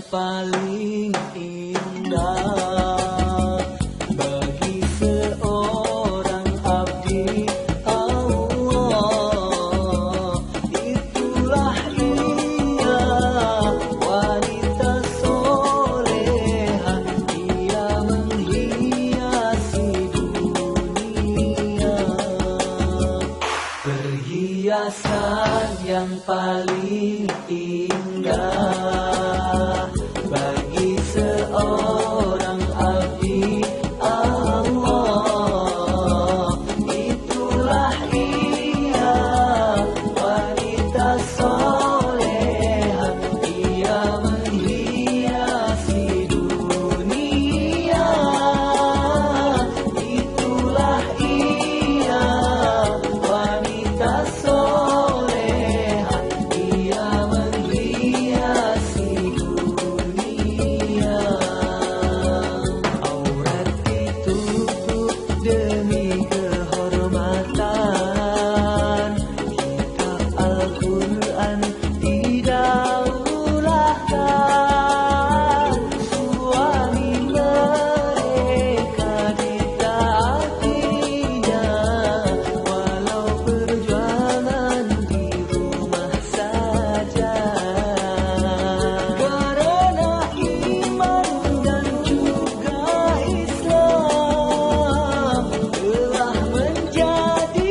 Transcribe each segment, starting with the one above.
paling indah bagi seorang abdi Allah. Itulah ia, wanita soleha, ia menghiasi dunia. Perhiasan yang paling indah bagi seorang abdi Allah. Itulah ia, wanita soleha, ia menghiasi dunia. Itulah ia, wanita soleha, ia menghiasi dunia. Aurat ditutup demi kehormatan, kitab Al-Quran didaulahkan, suami mereka ditaatinya, walau perjuangan di rumah saja. Karena iman dan juga Islam telah menjadi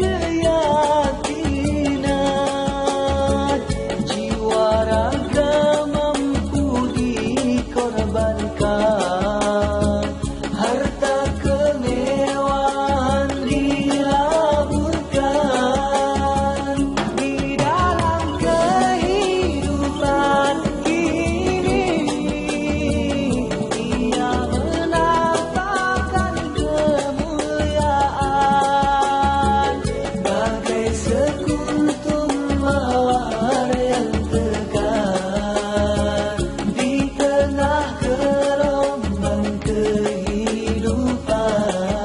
keyakinan, jiwa raga mampu dikorbankan, harta kemewahan dilaburkan di dalam kehidupan ini. Ia menampakkan kemuliaan bagai sekuntum mawar yang tegar di tengah gelombang kehidupan.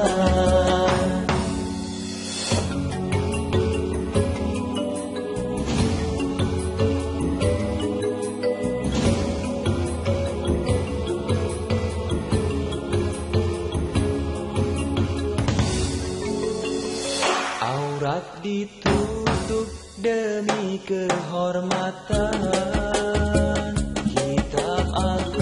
Aurat ditutup demi kehormatan, kitab